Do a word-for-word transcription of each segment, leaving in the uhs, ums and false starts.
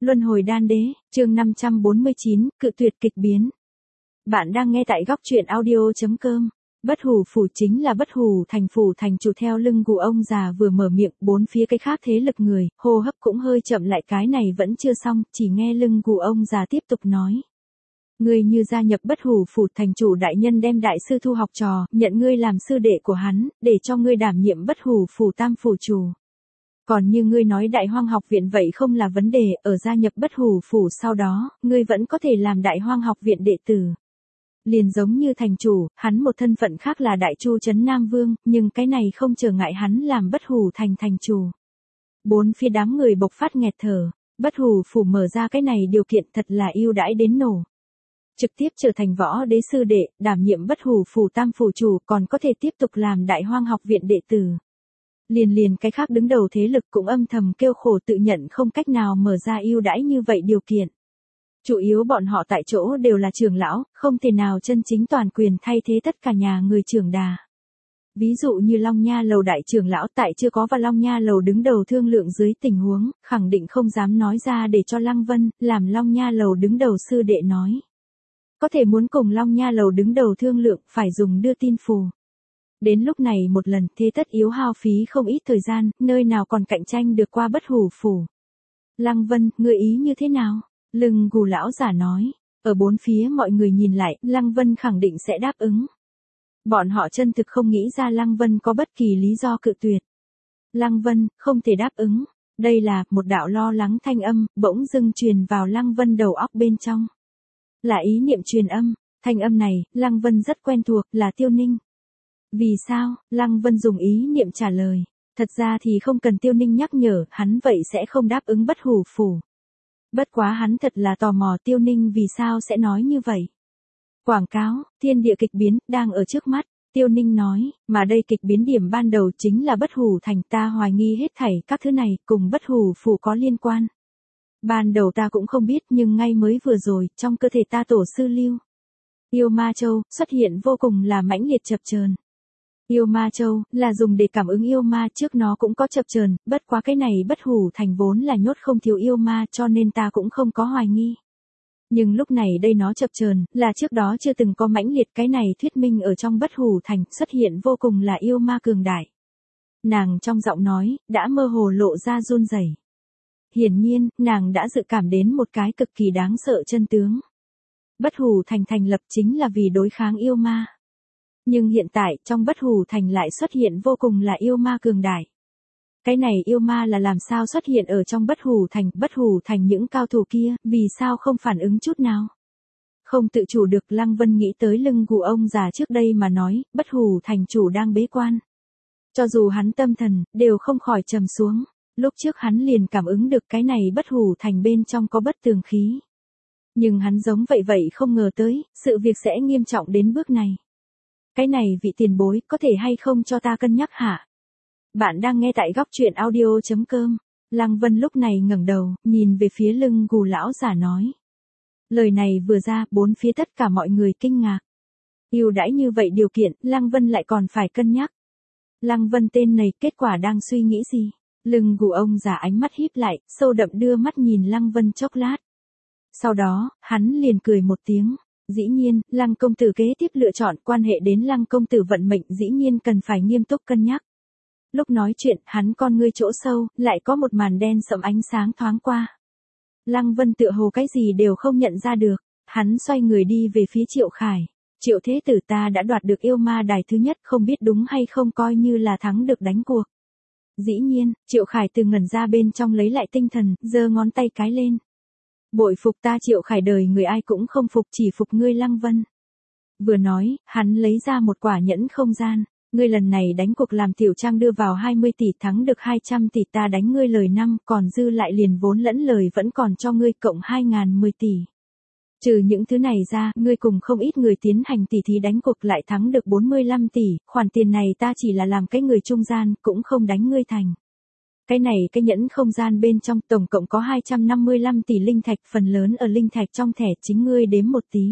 Luân hồi đan đế, chương năm trăm bốn mươi chín, cự tuyệt kịch biến. Bạn đang nghe tại góc truyện audio chấm com. Bất hủ phủ chính là bất hủ thành phủ thành chủ. Theo lưng của ông già vừa mở miệng, bốn phía cái khác thế lực người, hô hấp cũng hơi chậm lại. Cái này vẫn chưa xong, chỉ nghe lưng của ông già tiếp tục nói. Ngươi như gia nhập bất hủ phủ, thành chủ đại nhân đem đại sư thu học trò, nhận ngươi làm sư đệ của hắn, để cho ngươi đảm nhiệm bất hủ phủ tam phủ chủ. Còn như ngươi nói đại hoang học viện vậy không là vấn đề, ở gia nhập bất hủ phủ sau đó, ngươi vẫn có thể làm đại hoang học viện đệ tử. Liền giống như thành chủ, hắn một thân phận khác là đại chu trấn Nam Vương, nhưng cái này không trở ngại hắn làm bất hủ thành thành chủ. Bốn phía đám người bộc phát nghẹt thở, bất hủ phủ mở ra cái này điều kiện thật là ưu đãi đến nổ. Trực tiếp trở thành võ đế sư đệ, đảm nhiệm bất hủ phủ tam phủ chủ, còn có thể tiếp tục làm đại hoang học viện đệ tử. Liền liền cái khác đứng đầu thế lực cũng âm thầm kêu khổ, tự nhận không cách nào mở ra ưu đãi như vậy điều kiện. Chủ yếu bọn họ tại chỗ đều là trưởng lão, không thể nào chân chính toàn quyền thay thế tất cả nhà người trưởng đà. Ví dụ như Long Nha Lầu đại trưởng lão tại chưa có và Long Nha Lầu đứng đầu thương lượng dưới tình huống, khẳng định không dám nói ra để cho Lăng Vân, làm Long Nha Lầu đứng đầu sư đệ nói. Có thể muốn cùng Long Nha Lầu đứng đầu thương lượng, phải dùng đưa tin phù. Đến lúc này một lần, thế tất yếu hao phí không ít thời gian, nơi nào còn cạnh tranh được qua bất hủ phủ. Lăng Vân, ngươi ý như thế nào? Lưng gù lão giả nói. Ở bốn phía mọi người nhìn lại, Lăng Vân khẳng định sẽ đáp ứng. Bọn họ chân thực không nghĩ ra Lăng Vân có bất kỳ lý do cự tuyệt. Lăng Vân, không thể đáp ứng. Đây là, một đạo lo lắng thanh âm, bỗng dưng truyền vào Lăng Vân đầu óc bên trong. Là ý niệm truyền âm, thanh âm này, Lăng Vân rất quen thuộc, là Tiêu Ninh. Vì sao? Lăng Vân dùng ý niệm trả lời. Thật ra thì không cần Tiêu Ninh nhắc nhở, hắn vậy sẽ không đáp ứng bất hủ phủ. Bất quá hắn thật là tò mò Tiêu Ninh vì sao sẽ nói như vậy. Quảng cáo, thiên địa kịch biến, đang ở trước mắt. Tiêu Ninh nói, mà đây kịch biến điểm ban đầu chính là bất hủ thành, ta hoài nghi hết thảy các thứ này cùng bất hủ phủ có liên quan. Ban đầu ta cũng không biết, nhưng ngay mới vừa rồi, trong cơ thể ta tổ sư lưu. Yêu Ma Châu, xuất hiện vô cùng là mãnh liệt chập chờn. Yêu Ma Châu, là dùng để cảm ứng yêu ma, trước nó cũng có chập chờn, bất quá cái này bất hủ thành vốn là nhốt không thiếu yêu ma, cho nên ta cũng không có hoài nghi. Nhưng lúc này đây nó chập chờn, là trước đó chưa từng có mãnh liệt, cái này thuyết minh ở trong bất hủ thành, xuất hiện vô cùng là yêu ma cường đại. Nàng trong giọng nói, đã mơ hồ lộ ra run rẩy. Hiển nhiên, nàng đã dự cảm đến một cái cực kỳ đáng sợ chân tướng. Bất hủ thành thành lập chính là vì đối kháng yêu ma. Nhưng hiện tại, trong bất hủ thành lại xuất hiện vô cùng là yêu ma cường đại. Cái này yêu ma là làm sao xuất hiện ở trong bất hủ thành, bất hủ thành những cao thủ kia, vì sao không phản ứng chút nào? Không tự chủ được, Lăng Vân nghĩ tới lưng gù ông già trước đây mà nói, bất hủ thành chủ đang bế quan. Cho dù hắn tâm thần, đều không khỏi trầm xuống. Lúc trước hắn liền cảm ứng được cái này bất hủ thành bên trong có bất tường khí. Nhưng hắn giống vậy vậy không ngờ tới, sự việc sẽ nghiêm trọng đến bước này. Cái này vị tiền bối, có thể hay không cho ta cân nhắc hả? Bạn đang nghe tại góc truyện audio chấm com. Lăng Vân lúc này ngẩng đầu, nhìn về phía lưng gù lão giả nói. Lời này vừa ra, bốn phía tất cả mọi người kinh ngạc. Ưu đãi như vậy điều kiện, Lăng Vân lại còn phải cân nhắc. Lăng Vân tên này, kết quả đang suy nghĩ gì? Lưng gù ông già ánh mắt híp lại, sâu đậm đưa mắt nhìn Lăng Vân chốc lát. Sau đó, hắn liền cười một tiếng. Dĩ nhiên, Lăng công tử kế tiếp lựa chọn, quan hệ đến Lăng công tử vận mệnh, dĩ nhiên cần phải nghiêm túc cân nhắc. Lúc nói chuyện, hắn con ngươi chỗ sâu, lại có một màn đen sẫm ánh sáng thoáng qua. Lăng Vân tựa hồ cái gì đều không nhận ra được, hắn xoay người đi về phía Triệu Khải. Triệu thế tử, ta đã đoạt được yêu ma đài thứ nhất, không biết đúng hay không, coi như là thắng được đánh cuộc. Dĩ nhiên, Triệu Khải từ ngẩn ra bên trong lấy lại tinh thần, giơ ngón tay cái lên. Bội phục ta Triệu Khải, đời người ai cũng không phục, chỉ phục ngươi Lăng Vân. Vừa nói, hắn lấy ra một quả nhẫn không gian. Ngươi lần này đánh cuộc làm tiểu trang đưa vào hai mươi tỷ, thắng được hai trăm tỷ, ta đánh ngươi lời năm, còn dư lại liền vốn lẫn lời vẫn còn cho ngươi, cộng hai ngàn mười tỷ. Trừ những thứ này ra, ngươi cùng không ít người tiến hành tỷ thí đánh cuộc lại thắng được bốn mươi lăm tỷ, khoản tiền này ta chỉ là làm cái người trung gian, cũng không đánh ngươi thành. Cái này cái nhẫn không gian bên trong tổng cộng có hai trăm năm mươi lăm tỷ linh thạch, phần lớn ở linh thạch trong thẻ, chính ngươi đếm một tí.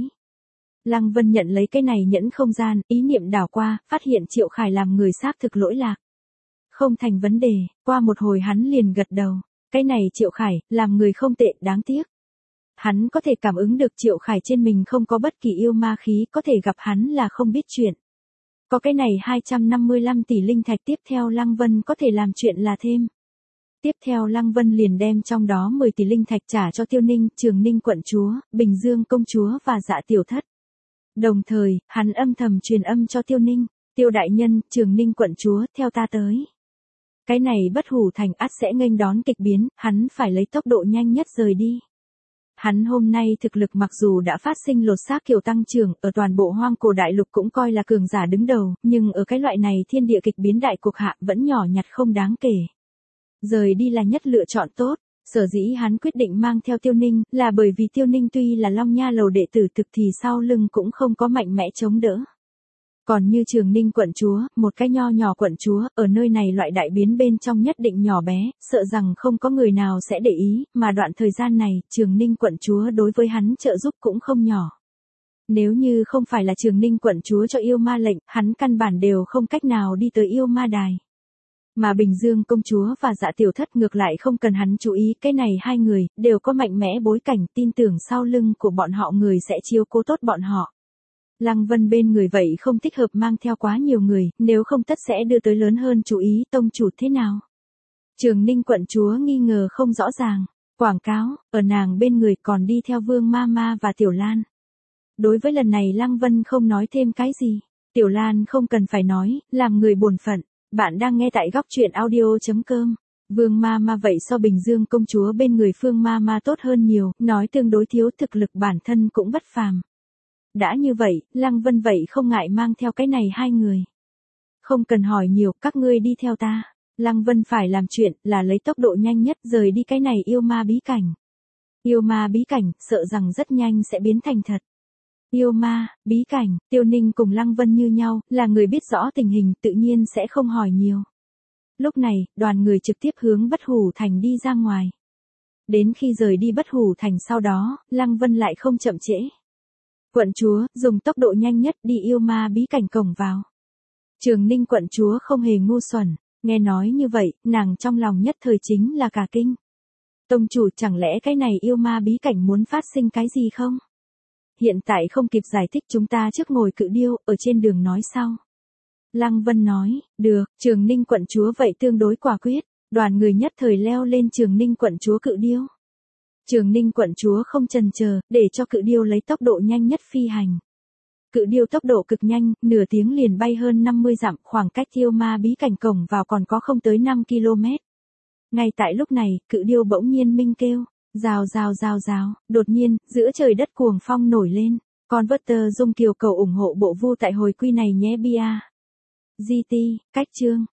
Lăng Vân nhận lấy cái này nhẫn không gian, ý niệm đảo qua, phát hiện Triệu Khải làm người xác thực lỗi lạc. Không thành vấn đề, qua một hồi hắn liền gật đầu. Cái này Triệu Khải, làm người không tệ, đáng tiếc. Hắn có thể cảm ứng được Triệu Khải trên mình không có bất kỳ yêu ma khí, có thể gặp hắn là không biết chuyện. Có cái này hai trăm năm mươi lăm tỷ linh thạch, tiếp theo Lăng Vân có thể làm chuyện là thêm. Tiếp theo Lăng Vân liền đem trong đó mười tỷ linh thạch trả cho Tiêu Ninh, Trường Ninh quận chúa, Bình Dương công chúa và Dạ tiểu thất. Đồng thời, hắn âm thầm truyền âm cho Tiêu Ninh, Tiêu đại nhân, Trường Ninh quận chúa, theo ta tới. Cái này Bất Hủ Thành ắt sẽ nghênh đón kịch biến, hắn phải lấy tốc độ nhanh nhất rời đi. Hắn hôm nay thực lực mặc dù đã phát sinh lột xác kiểu tăng trưởng, ở toàn bộ hoang cổ đại lục cũng coi là cường giả đứng đầu, nhưng ở cái loại này thiên địa kịch biến đại cuộc hạ vẫn nhỏ nhặt không đáng kể. Rời đi là nhất lựa chọn tốt, sở dĩ hắn quyết định mang theo Tiêu Ninh, là bởi vì Tiêu Ninh tuy là Long Nha lầu đệ tử thực thì sau lưng cũng không có mạnh mẽ chống đỡ. Còn như Trường Ninh quận chúa, một cái nho nhỏ quận chúa, ở nơi này loại đại biến bên trong nhất định nhỏ bé, sợ rằng không có người nào sẽ để ý, mà đoạn thời gian này, Trường Ninh quận chúa đối với hắn trợ giúp cũng không nhỏ. Nếu như không phải là Trường Ninh quận chúa cho yêu ma lệnh, hắn căn bản đều không cách nào đi tới yêu ma đài. Mà Bình Dương công chúa và Dạ tiểu thất ngược lại không cần hắn chú ý, cái này hai người, đều có mạnh mẽ bối cảnh, tin tưởng sau lưng của bọn họ người sẽ chiếu cố tốt bọn họ. Lăng Vân bên người vậy không thích hợp mang theo quá nhiều người, nếu không tất sẽ đưa tới lớn hơn chú ý, tông chủ thế nào. Trường Ninh quận chúa nghi ngờ không rõ ràng, quảng cáo, ở nàng bên người còn đi theo Vương Ma Ma và Tiểu Lan. Đối với lần này Lăng Vân không nói thêm cái gì, Tiểu Lan không cần phải nói, làm người bổn phận. Bạn đang nghe tại góc truyện audio chấm com. Vương Ma Ma vậy so Bình Dương công chúa bên người Phương Ma Ma tốt hơn nhiều, nói tương đối thiếu, thực lực bản thân cũng bất phàm. Đã như vậy, Lăng Vân vậy không ngại mang theo cái này hai người. Không cần hỏi nhiều, các ngươi đi theo ta. Lăng Vân phải làm chuyện là lấy tốc độ nhanh nhất rời đi cái này yêu ma bí cảnh. Yêu ma bí cảnh, sợ rằng rất nhanh sẽ biến thành thật. Yêu ma, bí cảnh, Tiêu Ninh cùng Lăng Vân như nhau, là người biết rõ tình hình, tự nhiên sẽ không hỏi nhiều. Lúc này, đoàn người trực tiếp hướng Bất Hủ Thành đi ra ngoài. Đến khi rời đi Bất Hủ Thành sau đó, Lăng Vân lại không chậm trễ. Quận chúa, dùng tốc độ nhanh nhất đi yêu ma bí cảnh cổng vào. Trường Ninh quận chúa không hề ngu xuẩn, nghe nói như vậy, nàng trong lòng nhất thời chính là cả kinh. Tông chủ, chẳng lẽ cái này yêu ma bí cảnh muốn phát sinh cái gì không? Hiện tại không kịp giải thích, chúng ta trước ngồi cự điêu, ở trên đường nói sau. Lăng Vân nói, được, Trường Ninh quận chúa vậy tương đối quả quyết, đoàn người nhất thời leo lên Trường Ninh quận chúa cự điêu. Trường Ninh quận chúa không chần chờ, để cho cự điêu lấy tốc độ nhanh nhất phi hành. Cự điêu tốc độ cực nhanh, nửa tiếng liền bay hơn năm mươi dặm, khoảng cách yêu ma bí cảnh cổng vào còn có không tới năm ki lô mét. Ngay tại lúc này, cự điêu bỗng nhiên minh kêu. Rào rào rào rào, đột nhiên, giữa trời đất cuồng phong nổi lên. Converter dung kiều cầu ủng hộ bộ vu tại hồi quy này nhé bia. giê tê, cách chương.